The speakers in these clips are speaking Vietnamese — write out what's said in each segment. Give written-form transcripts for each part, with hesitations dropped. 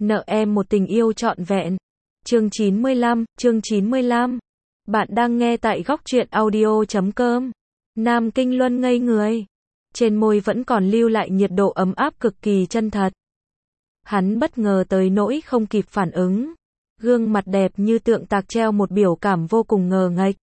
Nợ em một tình yêu trọn vẹn. Chương 95. Bạn đang nghe tại góc truyện audio.com. Nam Kinh Luân ngây người. Trên môi vẫn còn lưu lại nhiệt độ ấm áp cực kỳ chân thật. Hắn bất ngờ tới nỗi không kịp phản ứng. Gương mặt đẹp như tượng tạc treo một biểu cảm vô cùng ngờ nghệch.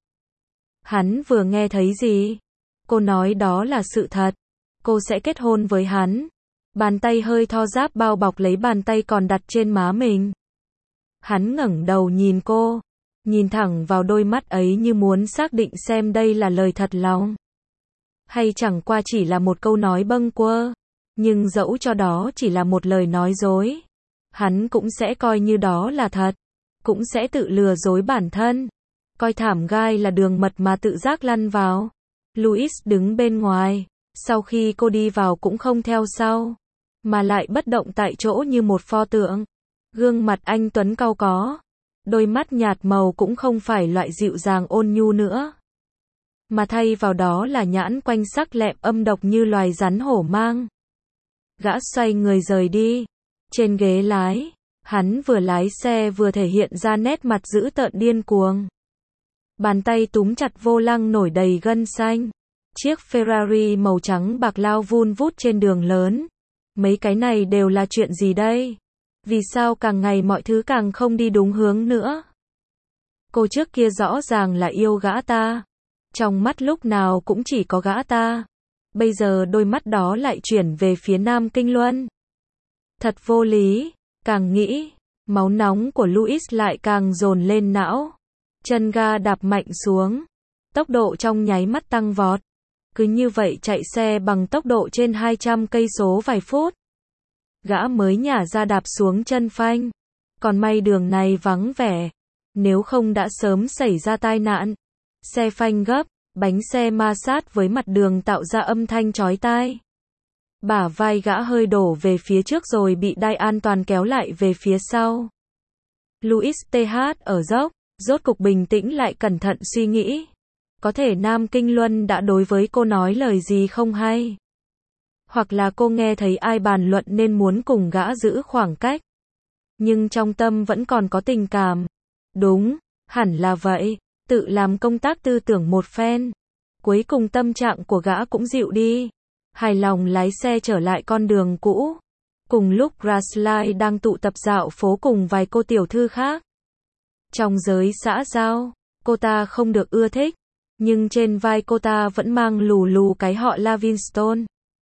Hắn vừa nghe thấy gì? Cô nói đó là sự thật. Cô sẽ kết hôn với hắn. Bàn tay hơi thô ráp bao bọc lấy bàn tay còn đặt trên má mình. Hắn ngẩng đầu nhìn cô, nhìn thẳng vào đôi mắt ấy như muốn xác định xem đây là lời thật lòng, hay chẳng qua chỉ là một câu nói bâng quơ. Nhưng dẫu cho đó chỉ là một lời nói dối, hắn cũng sẽ coi như đó là thật, cũng sẽ tự lừa dối bản thân, coi thảm gai là đường mật mà tự giác lăn vào. Louis đứng bên ngoài, sau khi cô đi vào cũng không theo sau, mà lại bất động tại chỗ như một pho tượng. Gương mặt anh tuấn cau có, đôi mắt nhạt màu cũng không phải loại dịu dàng ôn nhu nữa, mà thay vào đó là nhãn quanh sắc lẹm âm độc như loài rắn hổ mang. Gã xoay người rời đi. Trên ghế lái, hắn vừa lái xe vừa thể hiện ra nét mặt dữ tợn điên cuồng. Bàn tay túm chặt vô lăng nổi đầy gân xanh. Chiếc Ferrari màu trắng bạc lao vun vút trên đường lớn. Mấy cái này đều là chuyện gì đây? Vì sao càng ngày mọi thứ càng không đi đúng hướng nữa? Cô trước kia rõ ràng là yêu gã ta. Trong mắt lúc nào cũng chỉ có gã ta. Bây giờ đôi mắt đó lại chuyển về phía Nam Kinh Luân. Thật vô lý. Càng nghĩ, máu nóng của Louis lại càng dồn lên não. Chân ga đạp mạnh xuống. Tốc độ trong nháy mắt tăng vọt. Cứ như vậy chạy xe bằng tốc độ trên 200 cây số vài phút. Gã mới nhả ra đạp xuống chân phanh. Còn may đường này vắng vẻ. Nếu không đã sớm xảy ra tai nạn. Xe phanh gấp, bánh xe ma sát với mặt đường tạo ra âm thanh chói tai. Bả vai gã hơi đổ về phía trước rồi bị đai an toàn kéo lại về phía sau. Louis TH ở dốc, rốt cục bình tĩnh lại cẩn thận suy nghĩ. Có thể Nam Kinh Luân đã đối với cô nói lời gì không hay? Hoặc là cô nghe thấy ai bàn luận nên muốn cùng gã giữ khoảng cách. Nhưng trong tâm vẫn còn có tình cảm. Đúng, hẳn là vậy. Tự làm công tác tư tưởng một phen. Cuối cùng tâm trạng của gã cũng dịu đi. Hài lòng lái xe trở lại con đường cũ. Cùng lúc Grassley đang tụ tập dạo phố cùng vài cô tiểu thư khác. Trong giới xã giao, cô ta không được ưa thích. Nhưng trên vai cô ta vẫn mang lù lù cái họ Lavinstone.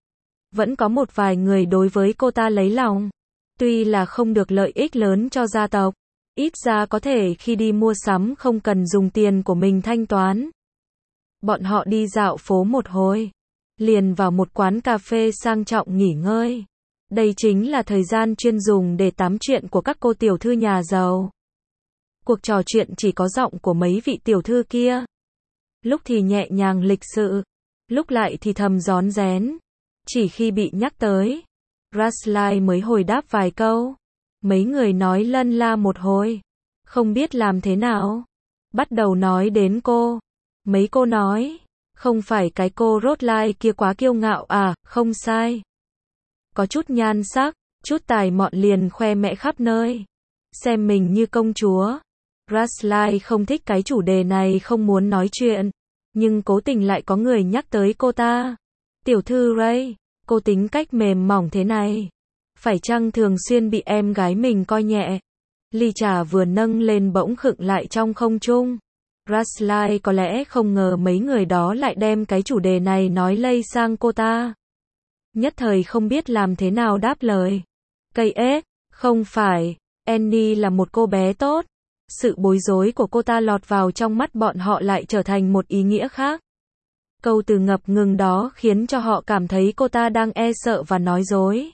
Vẫn có một vài người đối với cô ta lấy lòng. Tuy là không được lợi ích lớn cho gia tộc, ít ra có thể khi đi mua sắm không cần dùng tiền của mình thanh toán. Bọn họ đi dạo phố một hồi, liền vào một quán cà phê sang trọng nghỉ ngơi. Đây chính là thời gian chuyên dùng để tám chuyện của các cô tiểu thư nhà giàu. Cuộc trò chuyện chỉ có giọng của mấy vị tiểu thư kia. Lúc thì nhẹ nhàng lịch sự, lúc lại thì thầm rón rén. Chỉ khi bị nhắc tới, Grassley mới hồi đáp vài câu. Mấy người nói lân la một hồi, không biết làm thế nào. Bắt đầu nói đến cô. Mấy cô nói, không phải cái cô Rothline kia quá kiêu ngạo à? Không sai. Có chút nhan sắc, chút tài mọn liền khoe mẽ khắp nơi. Xem mình như công chúa. Grassley không thích cái chủ đề này, không muốn nói chuyện. Nhưng cố tình lại có người nhắc tới cô ta. Tiểu thư Ray, cô tính cách mềm mỏng thế này. Phải chăng thường xuyên bị em gái mình coi nhẹ? Ly trà vừa nâng lên bỗng khựng lại trong không trung. Grassley có lẽ không ngờ mấy người đó lại đem cái chủ đề này nói lây sang cô ta. Nhất thời không biết làm thế nào đáp lời. Cây ế, không phải, Annie là một cô bé tốt. Sự bối rối của cô ta lọt vào trong mắt bọn họ lại trở thành một ý nghĩa khác. Câu từ ngập ngừng đó khiến cho họ cảm thấy cô ta đang e sợ và nói dối.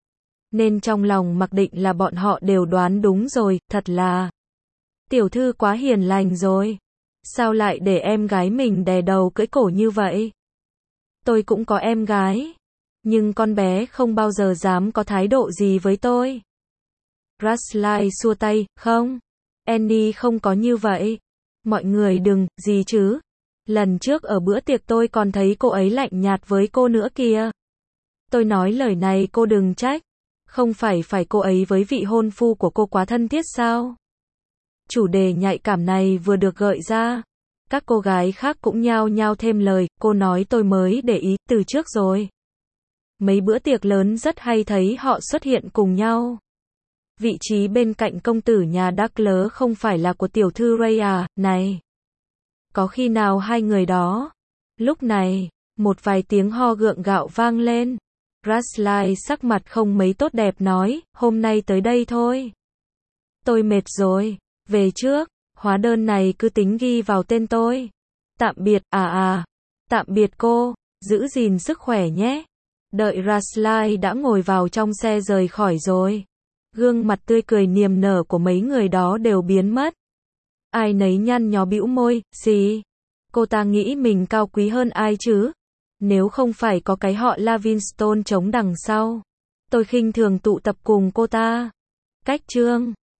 Nên trong lòng mặc định là bọn họ đều đoán đúng rồi, thật là tiểu thư quá hiền lành rồi. Sao lại để em gái mình đè đầu cưỡi cổ như vậy? Tôi cũng có em gái, nhưng con bé không bao giờ dám có thái độ gì với tôi. Grassley xua tay, không, Annie không có như vậy. Mọi người đừng, gì chứ? Lần trước ở bữa tiệc tôi còn thấy cô ấy lạnh nhạt với cô nữa kìa. Tôi nói lời này cô đừng trách. Không phải cô ấy với vị hôn phu của cô quá thân thiết sao? Chủ đề nhạy cảm này vừa được gợi ra, các cô gái khác cũng nhao nhao thêm lời, cô nói tôi mới để ý, từ trước rồi. Mấy bữa tiệc lớn rất hay thấy họ xuất hiện cùng nhau. Vị trí bên cạnh công tử nhà Douglas không phải là của tiểu thư Ray à, này. Có khi nào hai người đó? Lúc này, một vài tiếng ho gượng gạo vang lên. Russell sắc mặt không mấy tốt đẹp nói, hôm nay tới đây thôi. Tôi mệt rồi, về trước, hóa đơn này cứ tính ghi vào tên tôi. Tạm biệt, tạm biệt cô, giữ gìn sức khỏe nhé. Đợi Russell đã ngồi vào trong xe rời khỏi rồi. Gương mặt tươi cười niềm nở của mấy người đó đều biến mất. Ai nấy nhăn nhó bĩu môi, gì? Cô ta nghĩ mình cao quý hơn ai chứ? Nếu không phải có cái họ Livingston chống đằng sau, tôi khinh thường tụ tập cùng cô ta. Cách chương